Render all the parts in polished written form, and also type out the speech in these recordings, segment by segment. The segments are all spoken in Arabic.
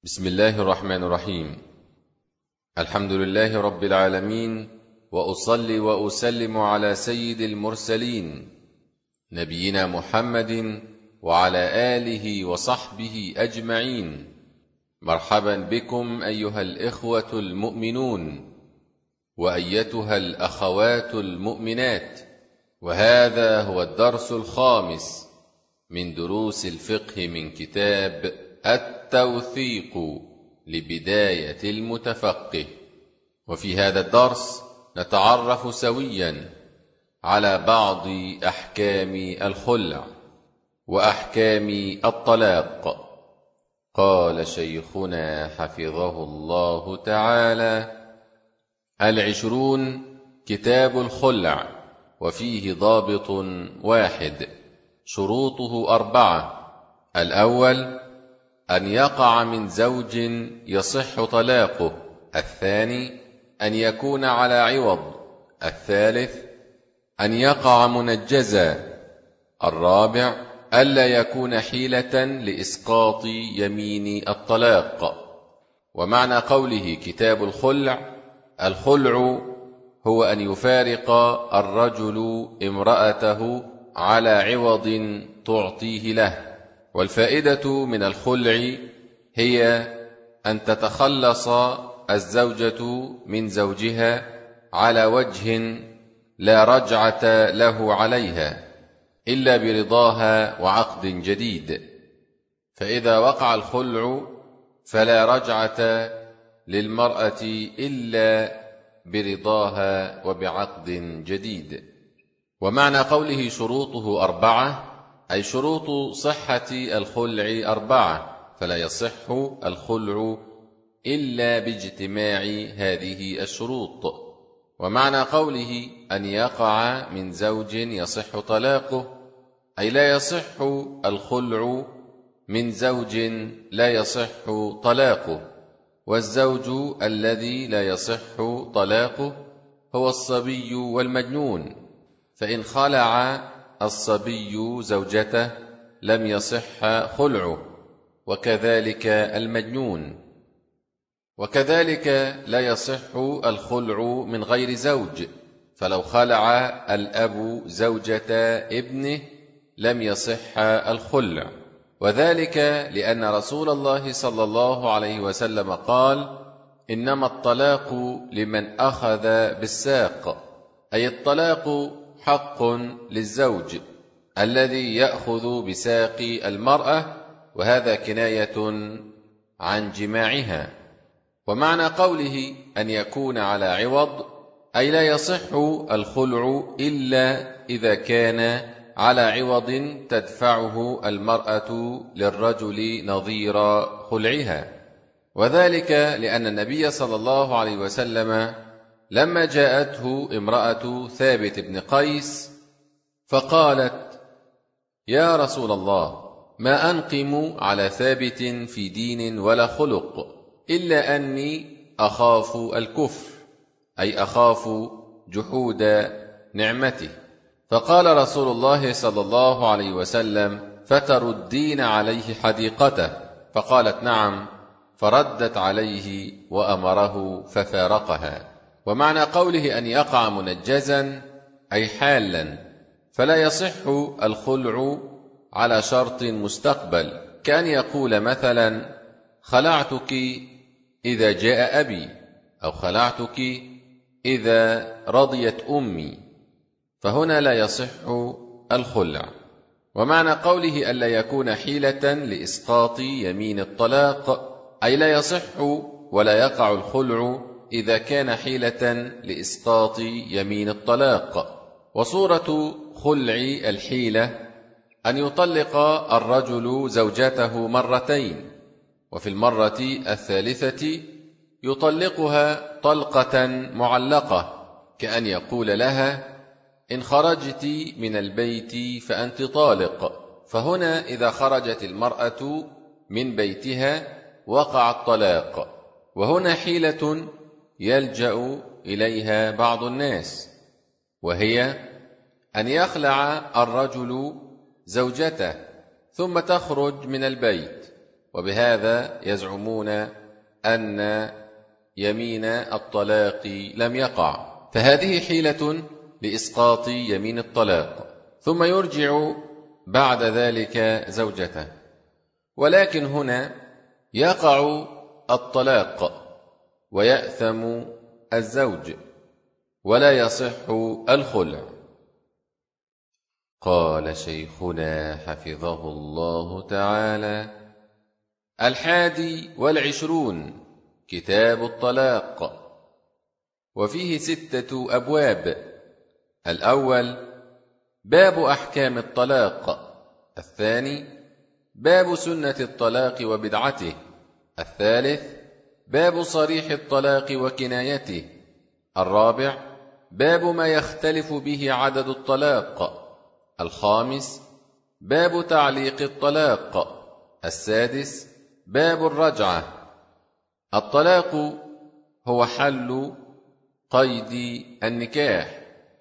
بسم الله الرحمن الرحيم. الحمد لله رب العالمين، وأصلي وأسلم على سيد المرسلين نبينا محمد وعلى آله وصحبه أجمعين. مرحبا بكم أيها الإخوة المؤمنون وأيتها الأخوات المؤمنات، وهذا هو الدرس الخامس من دروس الفقه من كتاب التوثيق لبداية المتفقه. وفي هذا الدرس نتعرف سويا على بعض أحكام الخلع وأحكام الطلاق. قال شيخنا حفظه الله تعالى: 20 كتاب الخلع، وفيه ضابط واحد، شروطه 4. الأول: أن يقع من زوج يصح طلاقه. الثاني: أن يكون على عوض. الثالث: أن يقع منجزا. الرابع: ألا يكون حيلة لإسقاط يمين الطلاق. ومعنى قوله كتاب الخلع: الخلع هو أن يفارق الرجل امرأته على عوض تعطيه له. والفائدة من الخلع هي أن تتخلص الزوجة من زوجها على وجه لا رجعة له عليها إلا برضاها وعقد جديد. فإذا وقع الخلع فلا رجعة للمرأة إلا برضاها وبعقد جديد. ومعنى قوله شروطه 4 أي شروط صحة الخلع 4، فلا يصح الخلع إلا باجتماع هذه الشروط. ومعنى قوله أن يقع من زوج يصح طلاقه أي لا يصح الخلع من زوج لا يصح طلاقه. والزوج الذي لا يصح طلاقه هو الصبي والمجنون، فإن خلع الصبي زوجته لم يصح خلعه، وكذلك المجنون. وكذلك لا يصح الخلع من غير زوج، فلو خلع الأب زوجة ابنه لم يصح الخلع، وذلك لأن رسول الله صلى الله عليه وسلم قال: إنما الطلاق لمن أخذ بالساق، أي الطلاق حق للزوج الذي يأخذ بساق المرأة، وهذا كناية عن جماعها. ومعنى قوله أن يكون على عوض أي لا يصح الخلع إلا إذا كان على عوض تدفعه المرأة للرجل نظير خلعها. وذلك لأن النبي صلى الله عليه وسلم لما جاءته امرأة ثابت بن قيس فقالت: يا رسول الله، ما أنقم على ثابت في دين ولا خلق، إلا أني أخاف الكفر، أي أخاف جحود نعمته. فقال رسول الله صلى الله عليه وسلم: فتردين عليه حديقته؟ فقالت: نعم. فردت عليه وأمره ففارقها. ومعنى قوله أن يقع منجزا أي حالا، فلا يصح الخلع على شرط مستقبل، كأن يقول مثلا: خلعتك إذا جاء أبي، أو خلعتك إذا رضيت أمي، فهنا لا يصح الخلع. ومعنى قوله ألا يكون حيلة لإسقاط يمين الطلاق أي لا يصح ولا يقع الخلع إذا كان حيلة لإسقاط يمين الطلاق. وصورة خلع الحيلة أن يطلق الرجل زوجته مرتين، وفي المرة الثالثة يطلقها طلقة معلقة، كأن يقول لها: إن خرجت من البيت فأنت طالق. فهنا إذا خرجت المرأة من بيتها وقع الطلاق. وهنا حيلة يلجأ إليها بعض الناس، وهي أن يخلع الرجل زوجته ثم تخرج من البيت، وبهذا يزعمون أن يمين الطلاق لم يقع، فهذه حيلة لإسقاط يمين الطلاق، ثم يرجع بعد ذلك زوجته. ولكن هنا يقع الطلاق ويأثم الزوج ولا يصح الخلع. قال شيخنا حفظه الله تعالى: 21 كتاب الطلاق، وفيه 6 أبواب. الأول باب أحكام الطلاق، الثاني باب سنة الطلاق وبدعته، الثالث باب صريح الطلاق وكنايته، الرابع باب ما يختلف به عدد الطلاق، الخامس باب تعليق الطلاق، السادس باب الرجعة. الطلاق هو حل قيد النكاح.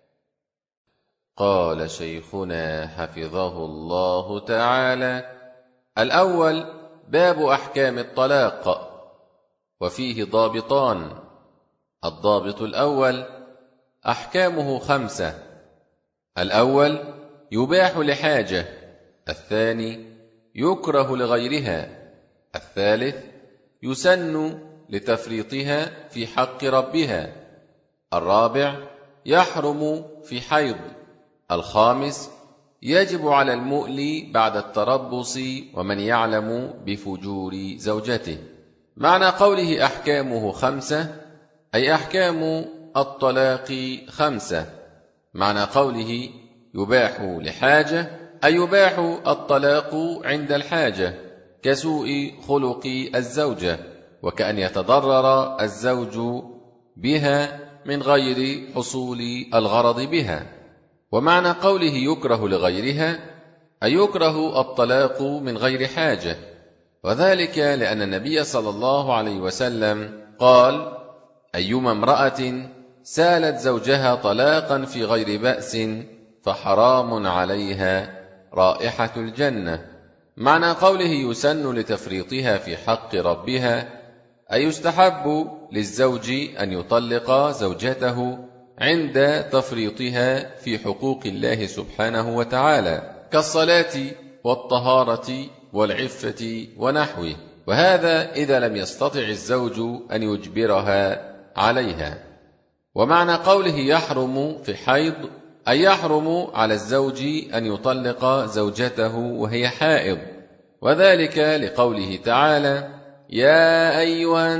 قال شيخنا حفظه الله تعالى: الأول باب أحكام الطلاق، وفيه ضابطان. الضابط الأول: أحكامه 5. الأول يباح لحاجة، الثاني يكره لغيرها، الثالث يسن لتفريطها في حق ربها، الرابع يحرم في حيض، الخامس يجب على المؤلي بعد التربص ومن يعلم بفجور زوجته. معنى قوله أحكامه 5 أي أحكام الطلاق 5. معنى قوله يباح لحاجة أي يباح الطلاق عند الحاجة، كسوء خلق الزوجة، وكأن يتضرر الزوج بها من غير حصول الغرض بها. ومعنى قوله يكره لغيرها أي يكره الطلاق من غير حاجة، وذلك لأن النبي صلى الله عليه وسلم قال: أيما امرأة سالت زوجها طلاقا في غير بأس فحرام عليها رائحة الجنة. معنى قوله يسن لتفريطها في حق ربها أي يستحب للزوج أن يطلق زوجته عند تفريطها في حقوق الله سبحانه وتعالى، كالصلاة والطهارة والعفة ونحوه، وهذا إذا لم يستطع الزوج أن يجبرها عليها. ومعنى قوله يحرم في حيض أي يحرم على الزوج أن يطلق زوجته وهي حائض، وذلك لقوله تعالى: يا أيها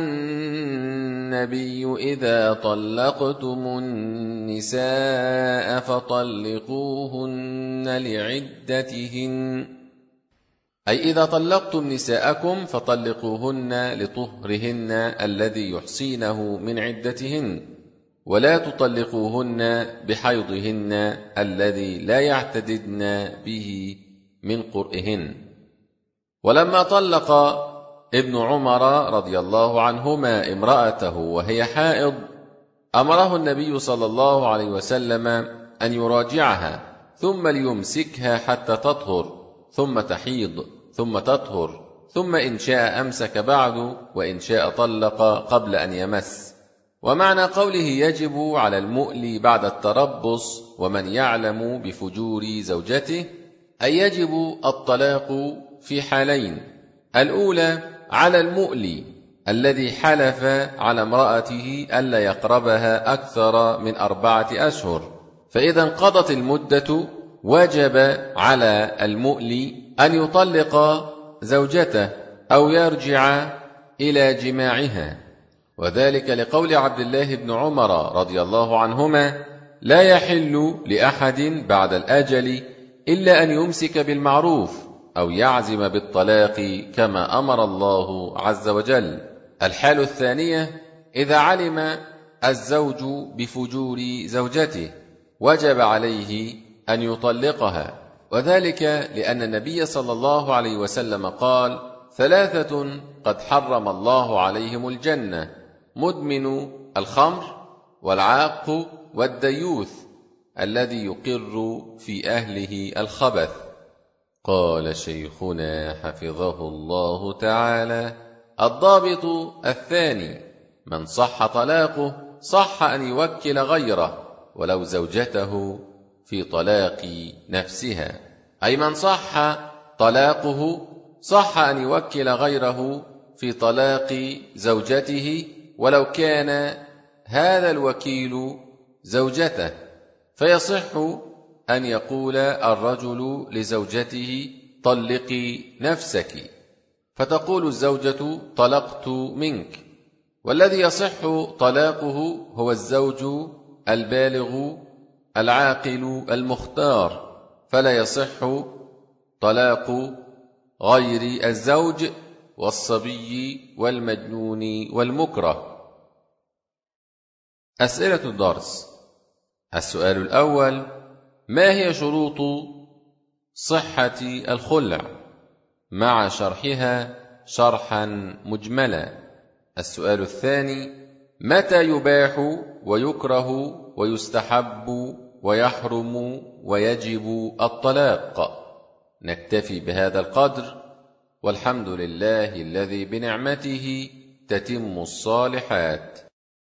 النبي إذا طلقتم النساء فطلقوهن لعدتهن، أي إذا طلقتم نساءكم فطلقوهن لطهرهن الذي يحصينه من عدتهن، ولا تطلقوهن بحيضهن الذي لا يعتددن به من قرئهن. ولما طلق ابن عمر رضي الله عنهما امرأته وهي حائض أمره النبي صلى الله عليه وسلم أن يراجعها ثم ليمسكها حتى تطهر ثم تحيض ثم تطهر، ثم إن شاء أمسك بعد وإن شاء طلق قبل أن يمس. ومعنى قوله يجب على المؤلي بعد التربص ومن يعلم بفجور زوجته أي يجب الطلاق في حالين: الأولى على المؤلي الذي حلف على امرأته ألا يقربها أكثر من 4 أشهر، فإذا انقضت المدة وجب على المؤلي أن يطلق زوجته أو يرجع إلى جماعها، وذلك لقول عبد الله بن عمر رضي الله عنهما: لا يحل لأحد بعد الأجل إلا أن يمسك بالمعروف أو يعزم بالطلاق كما أمر الله عز وجل. الحال الثانية إذا علم الزوج بفجور زوجته وجب عليه أن يطلقها، وذلك لأن النبي صلى الله عليه وسلم قال: 3 قد حرم الله عليهم الجنة: مدمن الخمر والعاق والديوث الذي يقر في أهله الخبث. قال شيخنا حفظه الله تعالى: الضابط الثاني: من صح طلاقه صح أن يوكل غيره ولو زوجته في طلاق نفسها، أي من صح طلاقه صح أن يوكل غيره في طلاق زوجته ولو كان هذا الوكيل زوجته، فيصح أن يقول الرجل لزوجته: طلقي نفسك، فتقول الزوجة: طلقت منك. والذي يصح طلاقه هو الزوج البالغ العاقل المختار، فلا يصح طلاق غير الزوج والصبي والمجنون والمكره. أسئلة الدرس: السؤال الأول: ما هي شروط صحة الخلع؟ مع شرحها شرحا مجملا. السؤال الثاني: متى يباح ويكره ويستحب ويحرم ويجب الطلاق؟ نكتفي بهذا القدر، والحمد لله الذي بنعمته تتم الصالحات.